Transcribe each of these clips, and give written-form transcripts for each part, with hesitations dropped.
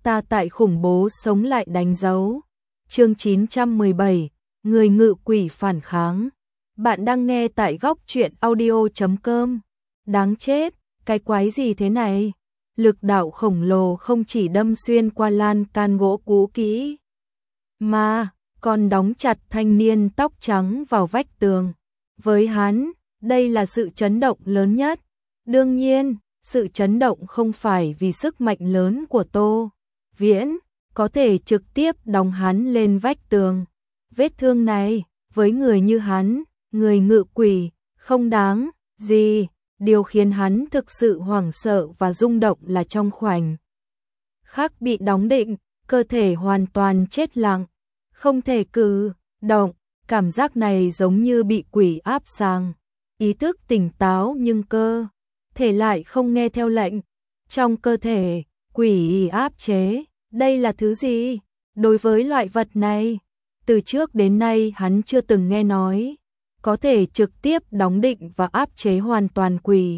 ta tại khủng bố sống lại đánh dấu. Chương 917, người ngự quỷ phản kháng. Bạn đang nghe tại góc truyện audio.com. Đáng chết, cái quái gì thế này? Lực đạo khổng lồ không chỉ đâm xuyên qua lan can gỗ cũ kỹ, mà còn đóng chặt thanh niên tóc trắng vào vách tường. Với hắn, đây là sự chấn động lớn nhất. Đương nhiên, sự chấn động không phải vì sức mạnh lớn của Tô Viễn, có thể trực tiếp đóng hắn lên vách tường. Vết thương này, với người như hắn, người ngự quỷ, không đáng gì. Điều khiến hắn thực sự hoảng sợ và rung động là trong khoảnh khắc bị đóng định, cơ thể hoàn toàn chết lặng, không thể cử động. Cảm giác này giống như bị quỷ áp sang. Ý thức tỉnh táo nhưng cơ thể lại không nghe theo lệnh. Trong cơ thể, quỷ áp chế. Đây là thứ gì? Đối với loại vật này, từ trước đến nay hắn chưa từng nghe nói. Có thể trực tiếp đóng định và áp chế hoàn toàn quỷ.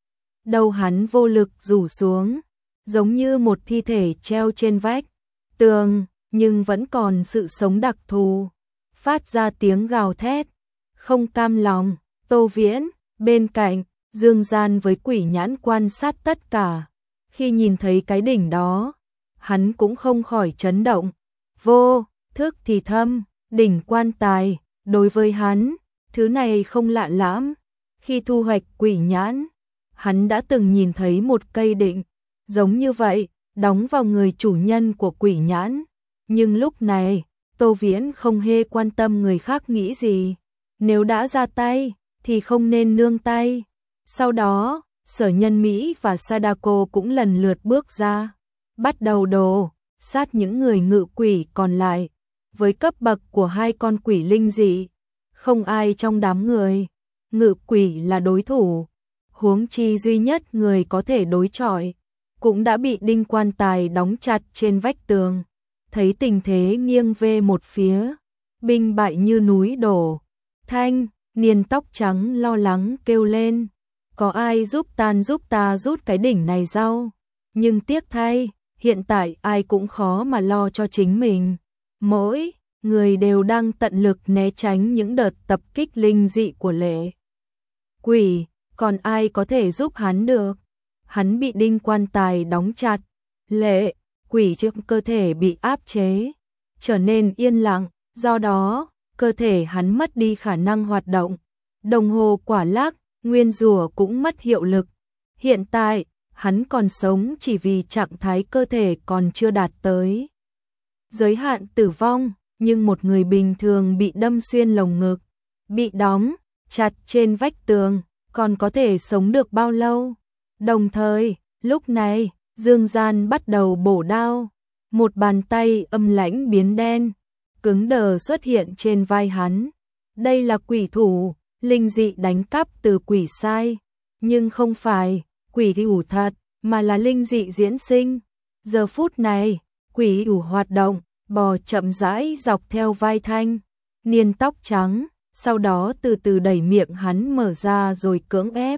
Đầu hắn vô lực rủ xuống, giống như một thi thể treo trên vách tường, nhưng vẫn còn sự sống đặc thù, phát ra tiếng gào thét, không cam lòng. Tô Viễn, bên cạnh, Dương Gian với quỷ nhãn quan sát tất cả. Khi nhìn thấy cái đỉnh đó, hắn cũng không khỏi chấn động. Vô thức thì thầm, đỉnh quan tài, đối với hắn, thứ này không lạ lắm. Khi thu hoạch quỷ nhãn, hắn đã từng nhìn thấy một cây đỉnh giống như vậy, đóng vào người chủ nhân của quỷ nhãn. Nhưng lúc này, Tô Viễn không hề quan tâm người khác nghĩ gì. Nếu đã ra tay, thì không nên nương tay. Sau đó, Sở Nhân Mỹ và Sadako cũng lần lượt bước ra, bắt đầu đồ sát những người ngự quỷ còn lại. Với cấp bậc của hai con quỷ linh dị, không ai trong đám người ngự quỷ là đối thủ. Huống chi duy nhất người có thể đối chọi cũng đã bị đinh quan tài đóng chặt trên vách tường. Thấy tình thế nghiêng về một phía, binh bại như núi đổ, thanh niên tóc trắng lo lắng kêu lên, có ai giúp ta rút cái đỉnh này sao? Nhưng tiếc thay, hiện tại ai cũng khó mà lo cho chính mình. Mỗi người đều đang tận lực né tránh những đợt tập kích linh dị của lệ quỷ, còn ai có thể giúp hắn được? Hắn bị đinh quan tài đóng chặt, lệ quỷ trong cơ thể bị áp chế, trở nên yên lặng, do đó, cơ thể hắn mất đi khả năng hoạt động. Đồng hồ quả lắc, nguyên rủa cũng mất hiệu lực. Hiện tại, hắn còn sống chỉ vì trạng thái cơ thể còn chưa đạt tới giới hạn tử vong, nhưng một người bình thường bị đâm xuyên lồng ngực, bị đóng chặt trên vách tường, còn có thể sống được bao lâu? Đồng thời, lúc này, Dương Gian bắt đầu bổ đao. Một bàn tay âm lãnh biến đen, cứng đờ xuất hiện trên vai hắn. Đây là quỷ thủ, linh dị đánh cắp từ quỷ sai. Nhưng không phải quỷ thủ thật, mà là linh dị diễn sinh. Giờ phút này, quỷ thủ hoạt động, bò chậm rãi dọc theo vai thanh niên tóc trắng, sau đó từ từ đẩy miệng hắn mở ra rồi cưỡng ép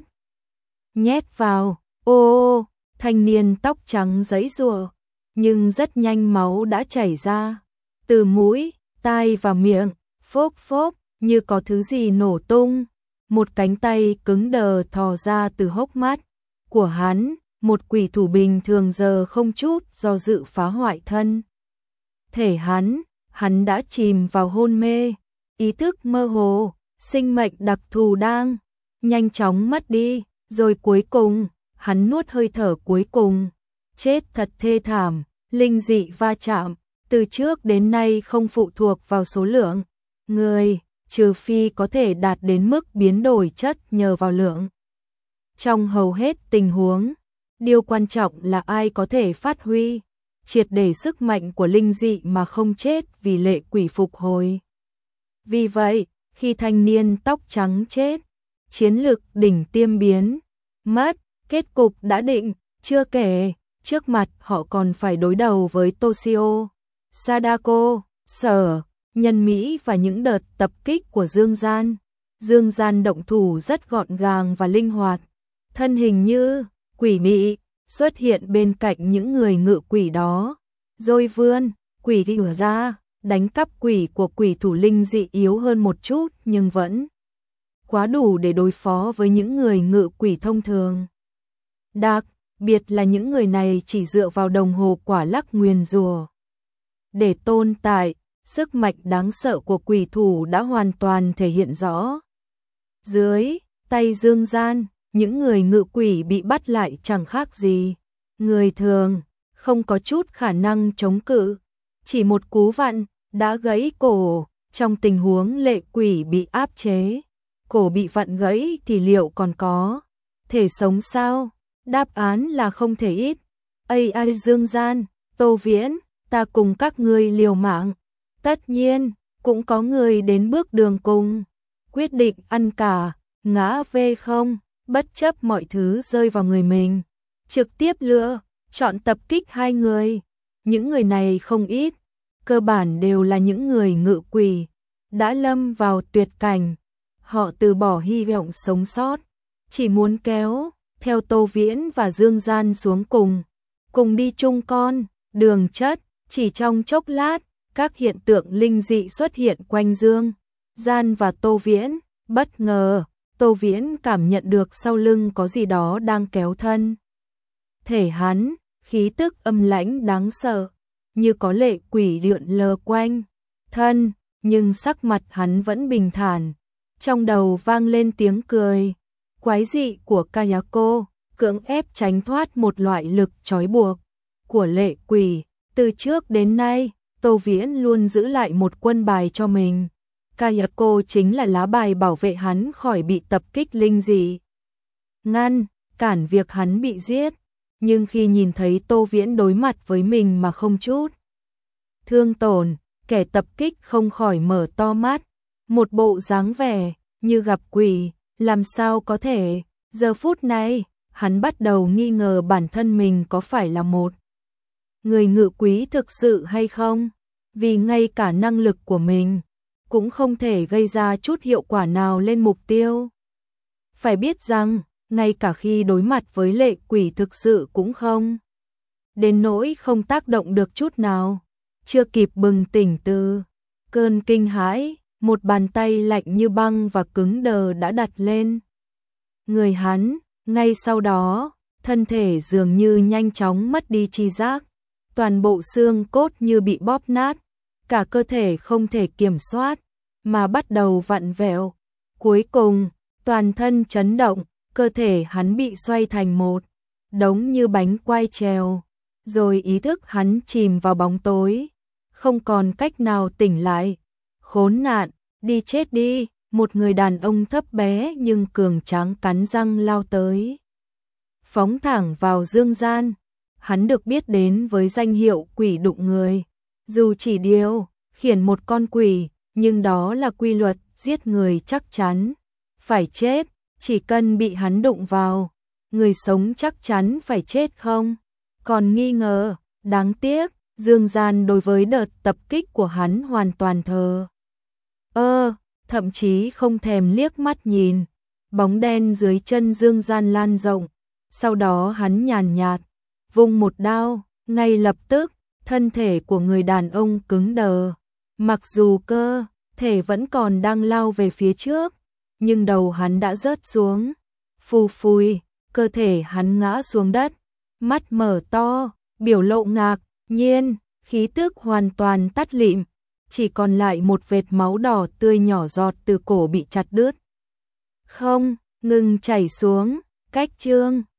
nhét vào. Ô, thanh niên tóc trắng giãy giụa, nhưng rất nhanh máu đã chảy ra từ mũi, tai và miệng, phốc phốc, như có thứ gì nổ tung. Một cánh tay cứng đờ thò ra từ hốc mắt của hắn. Một quỷ thủ bình thường giờ không chút do dự phá hoại thân thể hắn đã chìm vào hôn mê, ý thức mơ hồ, sinh mệnh đặc thù đang nhanh chóng mất đi, rồi cuối cùng, hắn nuốt hơi thở cuối cùng, chết thật thê thảm. Linh dị va chạm, từ trước đến nay không phụ thuộc vào số lượng người, trừ phi có thể đạt đến mức biến đổi chất nhờ vào lượng. Trong hầu hết tình huống, điều quan trọng là ai có thể phát huy triệt để sức mạnh của linh dị mà không chết vì lệ quỷ phục hồi. Vì vậy, khi thanh niên tóc trắng chết, chiến lực đỉnh tiêm biến mất, kết cục đã định. Chưa kể, trước mặt họ còn phải đối đầu với Toshio, Sadako, Sở Nhân Mỹ và những đợt tập kích của Dương Gian. Dương Gian động thủ rất gọn gàng và linh hoạt, thân hình như quỷ mị xuất hiện bên cạnh những người ngự quỷ đó, rồi vươn, quỷ đi ra, đánh cắp quỷ của quỷ thủ linh dị yếu hơn một chút nhưng vẫn quá đủ để đối phó với những người ngự quỷ thông thường. Đặc biệt là những người này chỉ dựa vào đồng hồ quả lắc nguyền rủa để tồn tại, sức mạnh đáng sợ của quỷ thủ đã hoàn toàn thể hiện rõ. Dưới tay Dương Gian, những người ngự quỷ bị bắt lại chẳng khác gì người thường, không có chút khả năng chống cự, chỉ một cú vặn đã gãy cổ. Trong tình huống lệ quỷ bị áp chế, cổ bị vặn gãy thì liệu còn có thể sống sao? Đáp án là không thể ít. AI Dương Gian, Tô Viễn, ta cùng các ngươi liều mạng. Tất nhiên, cũng có người đến bước đường cùng, quyết định ăn cả, ngã về không, bất chấp mọi thứ rơi vào người mình. Trực tiếp lựa, chọn tập kích hai người. Những người này không ít, cơ bản đều là những người ngự quỷ, đã lâm vào tuyệt cảnh. Họ từ bỏ hy vọng sống sót, chỉ muốn kéo theo Tô Viễn và Dương Gian xuống cùng đi chung con đường chất. Chỉ trong chốc lát, các hiện tượng linh dị xuất hiện quanh Dương Gian và Tô Viễn. Bất ngờ, Tô Viễn cảm nhận được sau lưng có gì đó đang kéo thân thể hắn, khí tức âm lãnh đáng sợ, như có lệ quỷ lượn lờ quanh thân, nhưng sắc mặt hắn vẫn bình thản. Trong đầu vang lên tiếng cười quái dị của Kayako, cưỡng ép tránh thoát một loại lực trói buộc của lệ quỷ. Từ trước đến nay, Tô Viễn luôn giữ lại một quân bài cho mình. Kayako chính là lá bài bảo vệ hắn khỏi bị tập kích linh dị, ngăn cản việc hắn bị giết. Nhưng khi nhìn thấy Tô Viễn đối mặt với mình mà không chút thương tổn, kẻ tập kích không khỏi mở to mắt, một bộ dáng vẻ như gặp quỷ. Làm sao có thể? Giờ phút này, hắn bắt đầu nghi ngờ bản thân mình có phải là một người ngự quỷ thực sự hay không, vì ngay cả năng lực của mình cũng không thể gây ra chút hiệu quả nào lên mục tiêu. Phải biết rằng, ngay cả khi đối mặt với lệ quỷ thực sự cũng không đến nỗi không tác động được chút nào. Chưa kịp bừng tỉnh từ cơn kinh hãi, một bàn tay lạnh như băng và cứng đờ đã đặt lên người hắn. Ngay sau đó, thân thể dường như nhanh chóng mất đi tri giác, toàn bộ xương cốt như bị bóp nát, cả cơ thể không thể kiểm soát mà bắt đầu vặn vẹo. Cuối cùng, toàn thân chấn động, cơ thể hắn bị xoay thành một đống như bánh quai trèo, rồi ý thức hắn chìm vào bóng tối, không còn cách nào tỉnh lại. Khốn nạn, đi chết đi! Một người đàn ông thấp bé nhưng cường tráng cắn răng lao tới, phóng thẳng vào Dương Gian. Hắn được biết đến với danh hiệu quỷ đụng người, dù chỉ điều khiển một con quỷ, nhưng đó là quy luật, giết người chắc chắn phải chết. Chỉ cần bị hắn đụng vào, người sống chắc chắn phải chết không còn nghi ngờ. Đáng tiếc, Dương Gian đối với đợt tập kích của hắn hoàn toàn thờ thậm chí không thèm liếc mắt nhìn. Bóng đen dưới chân Dương Gian lan rộng, sau đó hắn nhàn nhạt vung một đao, ngay lập tức thân thể của người đàn ông cứng đờ. Mặc dù cơ thể vẫn còn đang lao về phía trước, nhưng đầu hắn đã rớt xuống. Phù phùi, cơ thể hắn ngã xuống đất, mắt mở to, biểu lộ ngạc nhiên, khí tức hoàn toàn tắt lịm, chỉ còn lại một vệt máu đỏ tươi nhỏ giọt từ cổ bị chặt đứt, không ngừng chảy xuống. Cách chương